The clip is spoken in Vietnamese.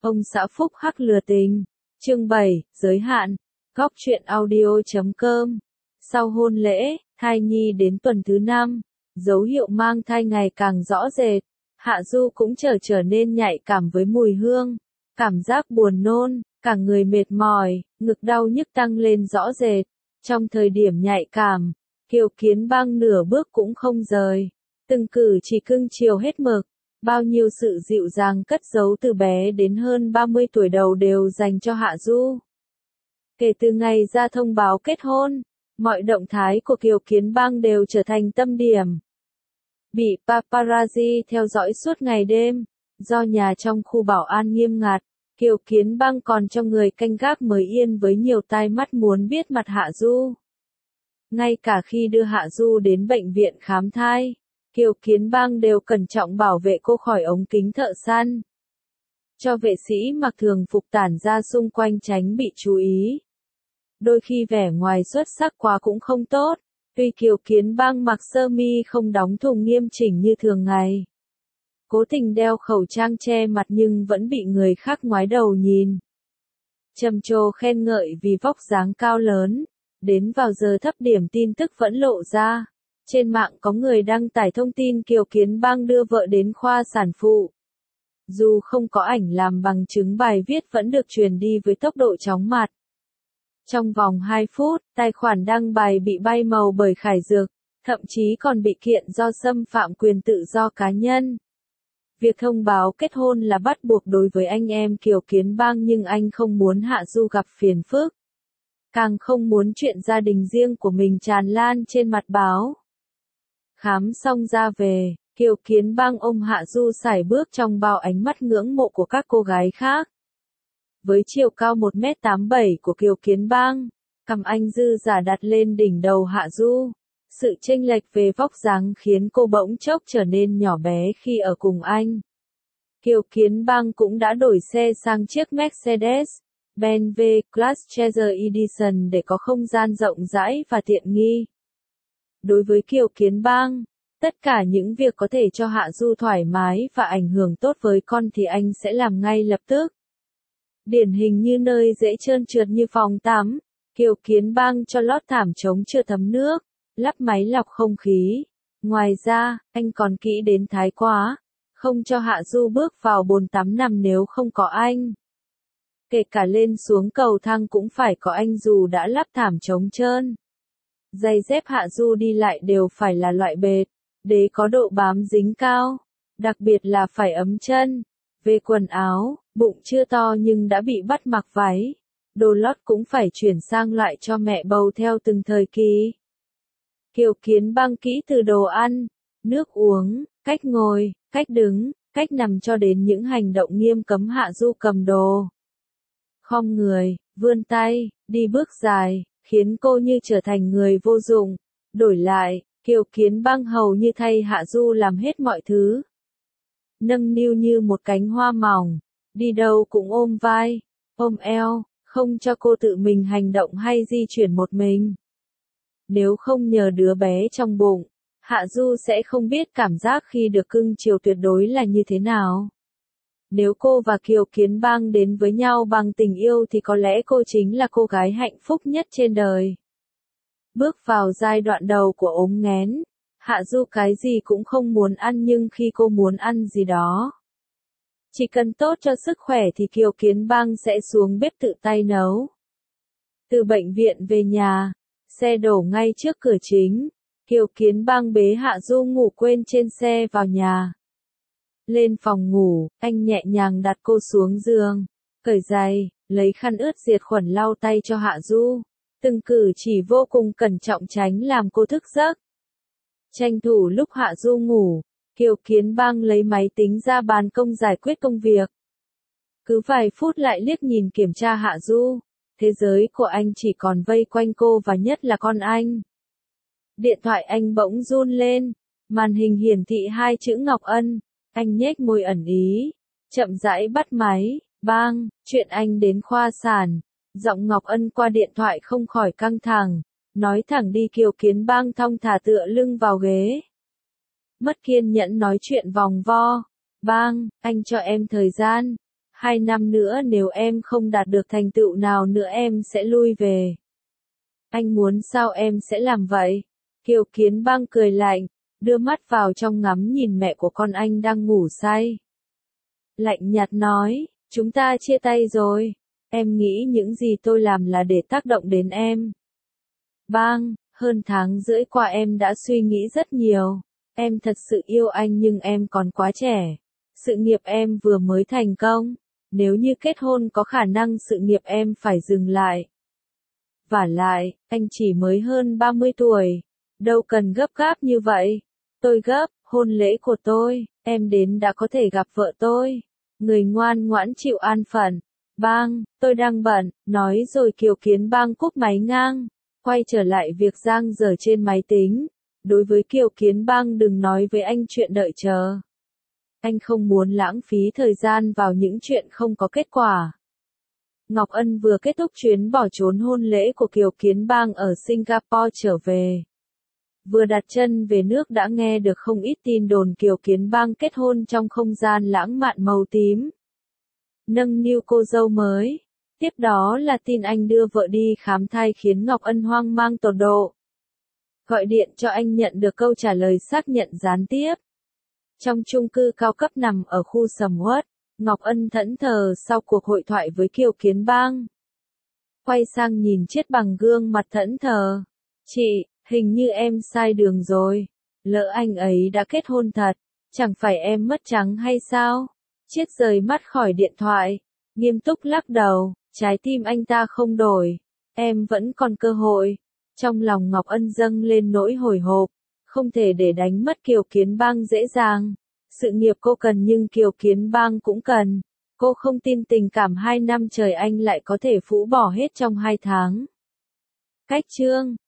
Ông xã Phúc Hắc lừa tình. Chương 7, giới hạn. Góc truyện audio.com. Sau hôn lễ, thai nhi đến tuần thứ 5, dấu hiệu mang thai ngày càng rõ rệt. Hạ Du cũng trở nên nhạy cảm với mùi hương, cảm giác buồn nôn, cả người mệt mỏi, ngực đau nhức tăng lên rõ rệt. Trong thời điểm nhạy cảm, Kiều Kiến Bang nửa bước cũng không rời, từng cử chỉ cưng chiều hết mực. Bao nhiêu sự dịu dàng cất giấu từ bé đến hơn 30 tuổi đầu đều dành cho Hạ Du. Kể từ ngày ra thông báo kết hôn, mọi động thái của Kiều Kiến Bang đều trở thành tâm điểm. Bị paparazzi theo dõi suốt ngày đêm, do nhà trong khu bảo an nghiêm ngặt, Kiều Kiến Bang còn cho người canh gác mới yên với nhiều tai mắt muốn biết mặt Hạ Du. Ngay cả khi đưa Hạ Du đến bệnh viện khám thai, Kiều Kiến Bang đều cẩn trọng bảo vệ cô khỏi ống kính thợ săn. Cho vệ sĩ mặc thường phục tản ra xung quanh tránh bị chú ý. Đôi khi vẻ ngoài xuất sắc quá cũng không tốt, tuy Kiều Kiến Bang mặc sơ mi không đóng thùng nghiêm chỉnh như thường ngày. Cố tình đeo khẩu trang che mặt nhưng vẫn bị người khác ngoái đầu nhìn. Trầm trồ khen ngợi vì vóc dáng cao lớn, đến vào giờ thấp điểm tin tức vẫn lộ ra. Trên mạng có người đăng tải thông tin Kiều Kiến Bang đưa vợ đến khoa sản phụ. Dù không có ảnh làm bằng chứng, bài viết vẫn được truyền đi với tốc độ chóng mặt. Trong vòng 2 phút, tài khoản đăng bài bị bay màu bởi Khải Dược, thậm chí còn bị kiện do xâm phạm quyền tự do cá nhân. Việc thông báo kết hôn là bắt buộc đối với anh em Kiều Kiến Bang, nhưng anh không muốn Hạ Du gặp phiền phức. Càng không muốn chuyện gia đình riêng của mình tràn lan trên mặt báo. Khám xong ra về, Kiều Kiến Bang ôm Hạ Du sải bước trong bao ánh mắt ngưỡng mộ của các cô gái khác. Với chiều cao 1m87 của Kiều Kiến Bang, cằm anh dư dả đặt lên đỉnh đầu Hạ Du. Sự chênh lệch về vóc dáng khiến cô bỗng chốc trở nên nhỏ bé khi ở cùng anh. Kiều Kiến Bang cũng đã đổi xe sang chiếc Mercedes-Benz V-Class Treasure Edition để có không gian rộng rãi và tiện nghi. Đối với Kiều Kiến Bang, tất cả những việc có thể cho Hạ Du thoải mái và ảnh hưởng tốt với con thì anh sẽ làm ngay lập tức. Điển hình như nơi dễ trơn trượt như phòng tắm, Kiều Kiến Bang cho lót thảm chống chưa thấm nước, lắp máy lọc không khí. Ngoài ra, anh còn kỹ đến thái quá, không cho Hạ Du bước vào bồn tắm nằm nếu không có anh. Kể cả lên xuống cầu thang cũng phải có anh dù đã lắp thảm chống trơn. Giày dép Hạ Du đi lại đều phải là loại bệt, để có độ bám dính cao, đặc biệt là phải ấm chân. Về quần áo, bụng chưa to nhưng đã bị bắt mặc váy, đồ lót cũng phải chuyển sang loại cho mẹ bầu theo từng thời kỳ. Kiều Kiến Bang kỹ từ đồ ăn, nước uống, cách ngồi, cách đứng, cách nằm cho đến những hành động nghiêm cấm Hạ Du cầm đồ. Khom người, vươn tay, đi bước dài, khiến cô như trở thành người vô dụng. Đổi lại, Kiều Kiến Bang hầu như thay Hạ Du làm hết mọi thứ. Nâng niu như một cánh hoa mỏng, đi đâu cũng ôm vai, ôm eo, không cho cô tự mình hành động hay di chuyển một mình. Nếu không nhờ đứa bé trong bụng, Hạ Du sẽ không biết cảm giác khi được cưng chiều tuyệt đối là như thế nào. Nếu cô và Kiều Kiến Bang đến với nhau bằng tình yêu thì có lẽ cô chính là cô gái hạnh phúc nhất trên đời. Bước vào giai đoạn đầu của ốm nghén, Hạ Du cái gì cũng không muốn ăn, nhưng khi cô muốn ăn gì đó, chỉ cần tốt cho sức khỏe thì Kiều Kiến Bang sẽ xuống bếp tự tay nấu. Từ bệnh viện về nhà, xe đổ ngay trước cửa chính, Kiều Kiến Bang bế Hạ Du ngủ quên trên xe vào nhà. Lên phòng ngủ, anh nhẹ nhàng đặt cô xuống giường, cởi giày, lấy khăn ướt diệt khuẩn lau tay cho Hạ Du. Từng cử chỉ vô cùng cẩn trọng tránh làm cô thức giấc. Tranh thủ lúc Hạ Du ngủ, Kiều Kiến Bang lấy máy tính ra ban công giải quyết công việc. Cứ vài phút lại liếc nhìn kiểm tra Hạ Du. Thế giới của anh chỉ còn vây quanh cô và nhất là con anh. Điện thoại anh bỗng run lên, màn hình hiển thị 2 chữ Ngọc Ân. Anh nhếch môi ẩn ý, chậm rãi bắt máy. Bang, chuyện anh đến khoa sản. Giọng Ngọc Ân qua điện thoại không khỏi căng thẳng, nói thẳng đi. Kiều Kiến Bang thong thả tựa lưng vào ghế. Mất kiên nhẫn nói chuyện vòng vo. Bang, anh cho em thời gian. 2 năm nữa nếu em không đạt được thành tựu nào nữa em sẽ lui về. Anh muốn sao em sẽ làm vậy? Kiều Kiến Bang cười lạnh, đưa mắt vào trong ngắm nhìn mẹ của con anh đang ngủ say. Lạnh nhạt nói, chúng ta chia tay rồi. Em nghĩ những gì tôi làm là để tác động đến em. Bang, hơn tháng rưỡi qua em đã suy nghĩ rất nhiều. Em thật sự yêu anh nhưng em còn quá trẻ. Sự nghiệp em vừa mới thành công. Nếu như kết hôn có khả năng sự nghiệp em phải dừng lại. Vả lại, anh chỉ mới hơn 30 tuổi. Đâu cần gấp gáp như vậy. Tôi gấp, hôn lễ của tôi, em đến đã có thể gặp vợ tôi. Người ngoan ngoãn chịu an phận. Bang, tôi đang bận, nói rồi Kiều Kiến Bang cúp máy ngang. Quay trở lại việc giang dở trên máy tính. Đối với Kiều Kiến Bang đừng nói với anh chuyện đợi chờ. Anh không muốn lãng phí thời gian vào những chuyện không có kết quả. Ngọc Ân vừa kết thúc chuyến bỏ trốn hôn lễ của Kiều Kiến Bang ở Singapore trở về. Vừa đặt chân về nước đã nghe được không ít tin đồn Kiều Kiến Bang kết hôn trong không gian lãng mạn màu tím. Nâng niu cô dâu mới. Tiếp đó là tin anh đưa vợ đi khám thai khiến Ngọc Ân hoang mang tột độ. Gọi điện cho anh nhận được câu trả lời xác nhận gián tiếp. Trong chung cư cao cấp nằm ở khu sầm uất, Ngọc Ân thẫn thờ sau cuộc hội thoại với Kiều Kiến Bang. Quay sang nhìn chiếc bằng gương mặt thẫn thờ. Chị, hình như em sai đường rồi. Lỡ anh ấy đã kết hôn thật, chẳng phải em mất trắng hay sao? Chiết rời mắt khỏi điện thoại, nghiêm túc lắc đầu, trái tim anh ta không đổi. Em vẫn còn cơ hội. Trong lòng Ngọc Ân dâng lên nỗi hồi hộp, không thể để đánh mất Kiều Kiến Bang dễ dàng. Sự nghiệp cô cần nhưng Kiều Kiến Bang cũng cần. Cô không tin tình cảm 2 năm trời anh lại có thể phũ bỏ hết trong 2 tháng. Cách chương